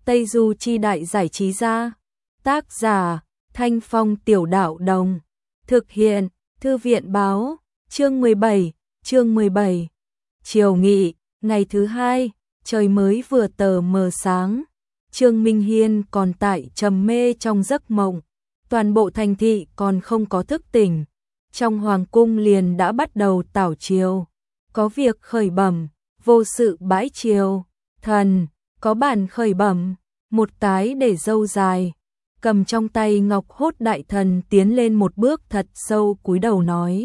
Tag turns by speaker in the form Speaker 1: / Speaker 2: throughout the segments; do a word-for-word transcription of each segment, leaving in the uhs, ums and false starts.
Speaker 1: Tây Du Chi Đại Giải Trí Gia. Tác giả Thanh Phong Tiểu Đạo Đồng. Thực hiện Thư viện Báo. Chương mười bảy, chương mười bảy. Chiều nghị, ngày thứ hai, trời mới vừa tờ mờ sáng. Trương Minh Hiên còn tại trầm mê trong giấc mộng. Toàn bộ thành thị còn không có thức tỉnh. Trong hoàng cung liền đã bắt đầu tảo chiều. Có việc khởi bẩm, vô sự bãi chiều. Thần, có bản khởi bẩm, một cái để râu dài. Cầm trong tay ngọc hốt đại thần tiến lên một bước thật sâu cúi đầu nói.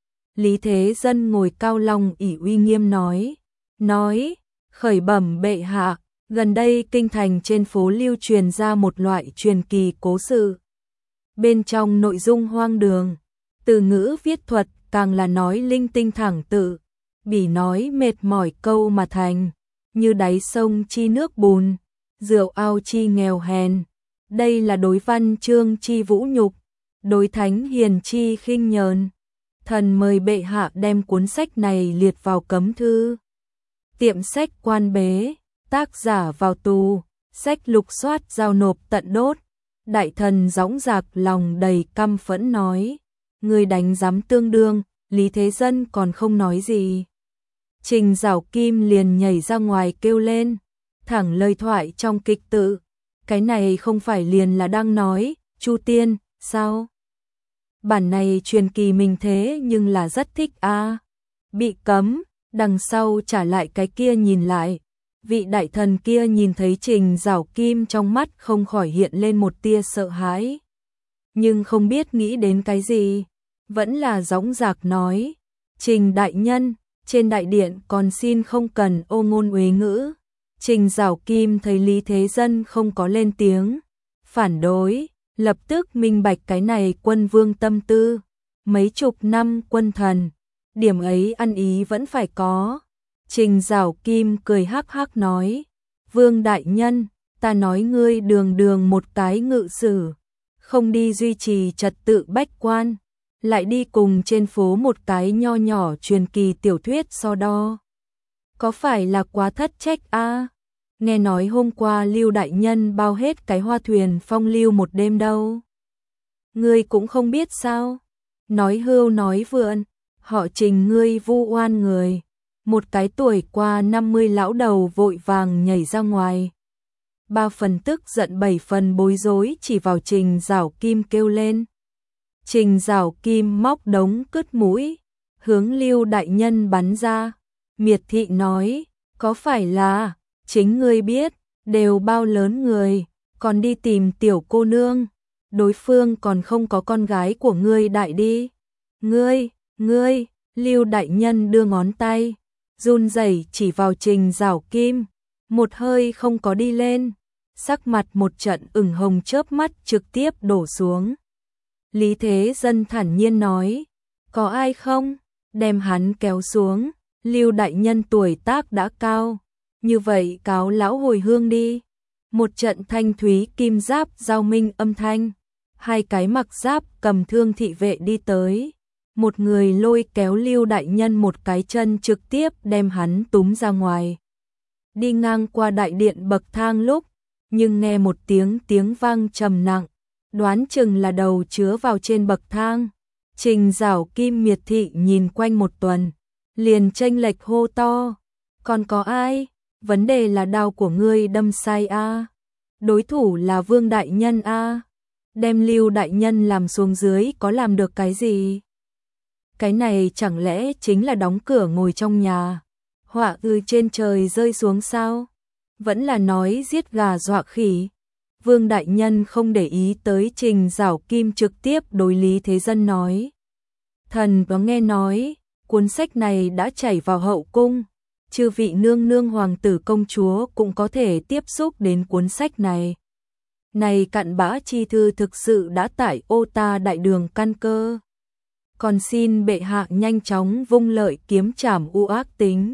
Speaker 1: Lý Thế Dân ngồi cao long ỷ uy nghiêm nói. Nói, khởi bẩm bệ hạ, gần đây kinh thành trên phố lưu truyền ra một loại truyền kỳ cố sự. Bên trong nội dung hoang đường, từ ngữ viết thuật càng là nói linh tinh thẳng tự, bỉ nói mệt mỏi câu mà thành, như đáy sông chi nước bùn, rượu ao chi nghèo hèn. Đây là đối văn chương chi vũ nhục, đối thánh hiền chi khinh nhờn. Thần mời bệ hạ đem cuốn sách này liệt vào cấm thư. Tiệm sách quan bế, tác giả vào tù, sách lục soát giao nộp tận đốt. Đại thần dõng dạc lòng đầy căm phẫn nói. Người đánh giám tương đương, Lý Thế Dân còn không nói gì. Trình Giảo Kim liền nhảy ra ngoài kêu lên, thẳng lời thoại trong kịch tự. Cái này không phải liền là đang nói, Chu Tiên, sao? Bản này truyền kỳ mình thế nhưng là rất thích a. À. Bị cấm, đằng sau trả lại cái kia nhìn lại. Vị đại thần kia nhìn thấy Trình Giảo Kim trong mắt không khỏi hiện lên một tia sợ hãi. Nhưng không biết nghĩ đến cái gì, vẫn là dõng dạc nói. Trình đại nhân, trên đại điện còn xin không cần ô ngôn uế ngữ. Trình Giảo Kim thấy Lý Thế Dân không có lên tiếng phản đối, lập tức minh bạch cái này quân vương tâm tư. Mấy chục năm quân thần, điểm ấy ăn ý vẫn phải có. Trình Giảo Kim cười hắc hắc nói. Vương đại nhân, ta nói ngươi đường đường một cái ngự sử, không đi duy trì trật tự bách quan, lại đi cùng trên phố một cái nho nhỏ truyền kỳ tiểu thuyết so đo. Có phải là quá thất trách a? À? Nghe nói hôm qua Lưu đại nhân bao hết cái hoa thuyền phong lưu một đêm đâu. Ngươi cũng không biết sao? Nói hưu nói vượn, họ Trình ngươi vu oan người. Một cái tuổi qua năm mươi lão đầu vội vàng nhảy ra ngoài. Ba phần tức giận bảy phần bối rối chỉ vào Trình Giảo Kim kêu lên. Trình Giảo Kim móc đống cứt mũi, hướng Lưu đại nhân bắn ra. Miệt thị nói, có phải là, chính ngươi biết, đều bao lớn người, còn đi tìm tiểu cô nương, đối phương còn không có con gái của ngươi đại đi. Ngươi, ngươi, Lưu đại nhân đưa ngón tay, run rẩy chỉ vào Trình Giảo Kim, một hơi không có đi lên, sắc mặt một trận ửng hồng chớp mắt trực tiếp đổ xuống. Lý Thế Dân thản nhiên nói, có ai không, đem hắn kéo xuống. Lưu đại nhân tuổi tác đã cao, như vậy cáo lão hồi hương đi. Một trận thanh thúy kim giáp giao minh âm thanh, hai cái mặc giáp cầm thương thị vệ đi tới. Một người lôi kéo Lưu đại nhân một cái chân trực tiếp đem hắn túm ra ngoài. Đi ngang qua đại điện bậc thang lúc, nhưng nghe một tiếng tiếng vang trầm nặng, đoán chừng là đầu chứa vào trên bậc thang. Trình Giảo Kim miệt thị nhìn quanh một tuần, liền chênh lệch hô to. Còn có ai? Vấn đề là đao của ngươi đâm sai a. À? Đối thủ là Vương đại nhân a. À? Đem Lưu đại nhân làm xuống dưới có làm được cái gì? Cái này chẳng lẽ chính là đóng cửa ngồi trong nhà, họa từ trên trời rơi xuống sao? Vẫn là nói giết gà dọa khỉ. Vương đại nhân không để ý tới Trình Giảo Kim trực tiếp đối Lý Thế Dân nói. Thần có nghe nói, cuốn sách này đã chảy vào hậu cung, chư vị nương nương hoàng tử công chúa cũng có thể tiếp xúc đến cuốn sách này. Này cặn bã chi thư thực sự đã tại ô ta đại đường căn cơ. Còn xin bệ hạ nhanh chóng vung lợi kiếm trảm u ác tính.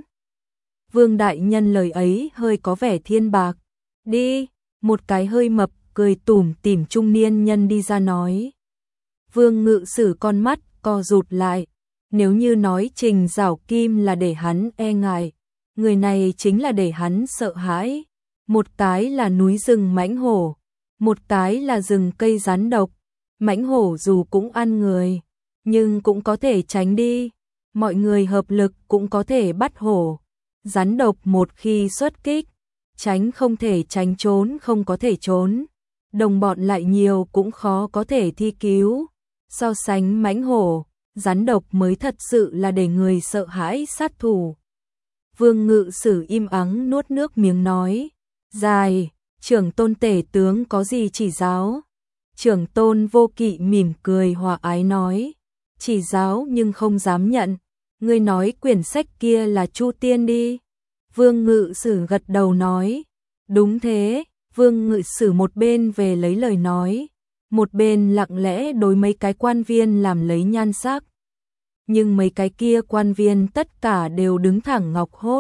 Speaker 1: Vương đại nhân lời ấy hơi có vẻ thiên bạc. Đi, một cái hơi mập cười tủm tỉm trung niên nhân đi ra nói. Vương ngự sử con mắt co rụt lại. Nếu như nói Trình Giảo Kim là để hắn e ngại, người này chính là để hắn sợ hãi. một cái là núi rừng mãnh hổ, một cái là rừng cây rắn độc. Mãnh hổ dù cũng ăn người, nhưng cũng có thể tránh đi, mọi người hợp lực cũng có thể bắt hổ. Rắn độc một khi xuất kích, tránh không thể tránh, trốn không có thể trốn, đồng bọn lại nhiều cũng khó có thể thi cứu. So sánh mãnh hổ, rắn độc mới thật sự là để người sợ hãi sát thủ. Vương Ngự Sử im ắng nuốt nước miếng nói, dài, trưởng tôn tể tướng có gì chỉ giáo? Trưởng tôn Vô Kỵ mỉm cười hòa ái nói, chỉ giáo nhưng không dám nhận, ngươi nói quyển sách kia là Chu Tiên đi. Vương Ngự Sử gật đầu nói, đúng thế. Vương Ngự Sử một bên về lấy lời nói, một bên lặng lẽ đối mấy cái quan viên làm lấy nhan sắc. Nhưng mấy cái kia quan viên tất cả đều đứng thẳng ngọc hốt.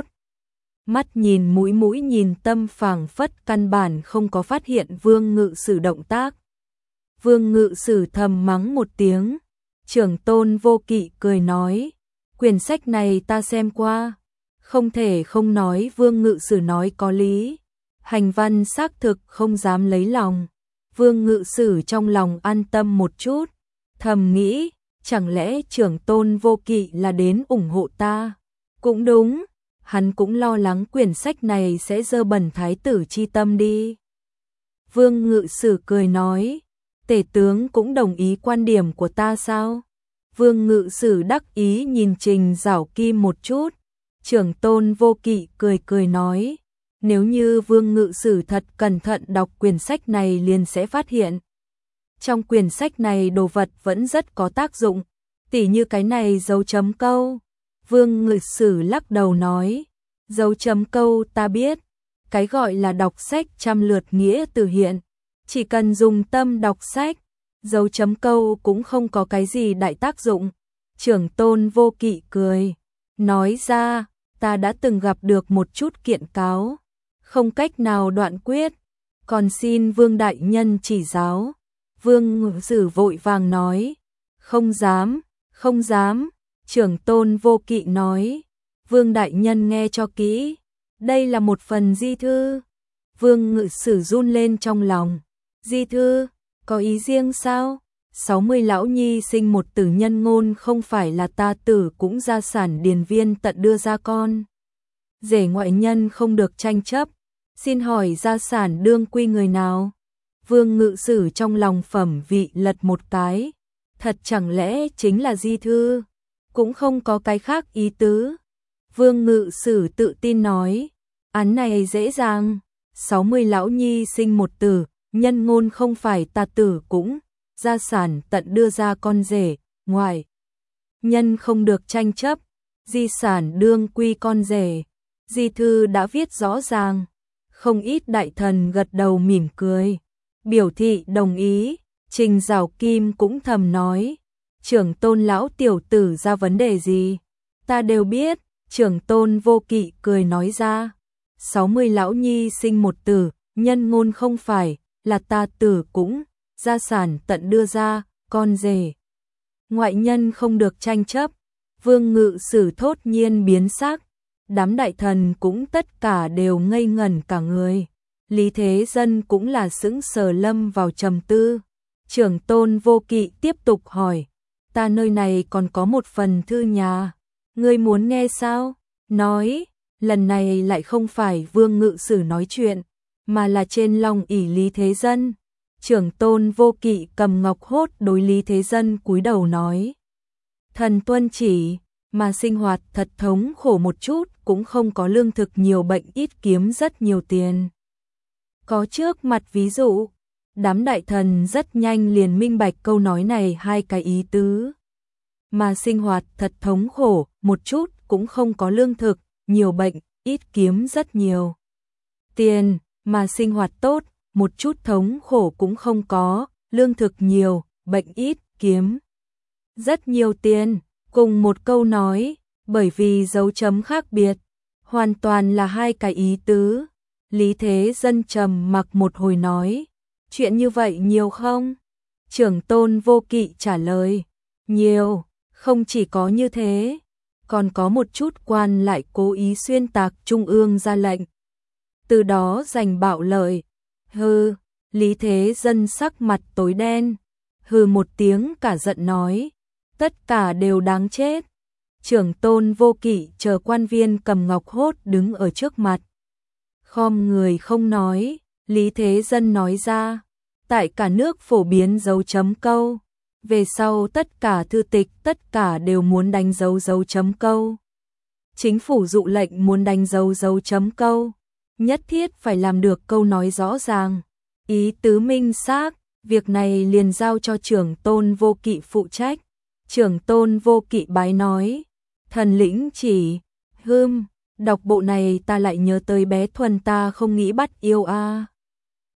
Speaker 1: Mắt nhìn mũi mũi nhìn tâm phảng phất căn bản không có phát hiện Vương Ngự Sử động tác. Vương Ngự Sử thầm mắng một tiếng, trưởng tôn Vô Kỵ cười nói, quyển sách này ta xem qua, không thể không nói Vương Ngự Sử nói có lý, hành văn xác thực không dám lấy lòng. Vương Ngự Sử trong lòng an tâm một chút, thầm nghĩ, chẳng lẽ trưởng tôn Vô Kỵ là đến ủng hộ ta? Cũng đúng, hắn cũng lo lắng quyển sách này sẽ dơ bẩn thái tử chi tâm đi. Vương Ngự Sử cười nói, tể tướng cũng đồng ý quan điểm của ta sao? Vương Ngự Sử đắc ý nhìn Trình Giảo Kim một chút, trưởng tôn Vô Kỵ cười cười nói, nếu như Vương Ngự Sử thật cẩn thận đọc quyển sách này liền sẽ phát hiện. Trong quyển sách này đồ vật vẫn rất có tác dụng, tỉ như cái này dấu chấm câu. Vương Ngự Sử lắc đầu nói, dấu chấm câu ta biết, cái gọi là đọc sách trăm lượt nghĩa từ hiện, chỉ cần dùng tâm đọc sách, dấu chấm câu cũng không có cái gì đại tác dụng. Trưởng tôn Vô Kỵ cười, nói ra, ta đã từng gặp được một chút kiện cáo, không cách nào đoạn quyết, còn xin Vương đại nhân chỉ giáo. Vương Ngự Sử vội vàng nói, không dám, không dám. Trưởng tôn Vô Kỵ nói, Vương đại nhân nghe cho kỹ, đây là một phần di thư. Vương Ngự Sử run lên trong lòng, di thư, có ý riêng sao? sáu mươi lão nhi sinh một tử nhân ngôn không phải là ta tử cũng gia sản điền viên tận đưa ra con. Rể ngoại nhân không được tranh chấp, xin hỏi gia sản đương quy người nào? Vương Ngự Sử trong lòng phẩm vị lật một cái, thật chẳng lẽ chính là di thư, cũng không có cái khác ý tứ. Vương Ngự Sử tự tin nói, án này dễ dàng, sáu mươi lão nhi sinh một tử, nhân ngôn không phải ta tử cũng, gia sản tận đưa ra con rể, ngoại nhân không được tranh chấp, di sản đương quy con rể. Di thư đã viết rõ ràng, không ít đại thần gật đầu mỉm cười, biểu thị đồng ý. Trình Giảo Kim cũng thầm nói, trưởng tôn lão tiểu tử ra vấn đề gì, ta đều biết. Trưởng tôn Vô Kỵ cười nói ra, sáu mươi lão nhi sinh một tử, nhân ngôn không phải là ta tử cũng, gia sản tận đưa ra, con rể, ngoại nhân không được tranh chấp. Vương Ngự Sử thốt nhiên biến sắc, đám đại thần cũng tất cả đều ngây ngẩn cả người. Lý Thế Dân cũng là sững sờ lâm vào trầm tư. Trưởng tôn Vô Kỵ tiếp tục hỏi, ta nơi này còn có một phần thư nhà, ngươi muốn nghe sao? Nói, lần này lại không phải Vương Ngự Sử nói chuyện, mà là trên lòng ỷ Lý Thế Dân. Trưởng tôn Vô Kỵ cầm ngọc hốt đối Lý Thế Dân cúi đầu nói, thần tuân chỉ, mà sinh hoạt thật thống khổ một chút, cũng không có lương thực nhiều, bệnh ít, kiếm rất nhiều tiền. Có trước mặt ví dụ, đám đại thần rất nhanh liền minh bạch câu nói này hai cái ý tứ. Mà sinh hoạt thật thống khổ một chút, cũng không có lương thực, nhiều bệnh, ít, kiếm rất nhiều tiền, mà sinh hoạt tốt, một chút thống khổ cũng không có, lương thực nhiều, bệnh ít, kiếm rất nhiều tiền. Cùng một câu nói, bởi vì dấu chấm khác biệt, hoàn toàn là hai cái ý tứ. Lý Thế Dân trầm mặc một hồi nói, chuyện như vậy nhiều không? Trưởng tôn Vô Kỵ trả lời, nhiều, không chỉ có như thế, còn có một chút quan lại cố ý xuyên tạc trung ương ra lệnh. từ đó giành bạo lợi. Hừ, Lý Thế Dân sắc mặt tối đen, hừ một tiếng cả giận nói, tất cả đều đáng chết. Trưởng Tôn Vô Kỵ chờ quan viên cầm ngọc hốt đứng ở trước mặt. Khom người không nói, Lý Thế Dân nói ra, tại cả nước phổ biến dấu chấm câu. Về sau tất cả thư tịch tất cả đều muốn đánh dấu dấu chấm câu. Chính phủ dụ lệnh muốn đánh dấu dấu chấm câu, nhất thiết phải làm được câu nói rõ ràng, ý tứ minh xác, việc này liền giao cho trưởng Tôn Vô Kỵ phụ trách. Trưởng Tôn Vô Kỵ bái nói, thần lĩnh chỉ. Hưm, đọc bộ này ta lại nhớ tới bé Thuần ta không nghĩ bắt yêu a.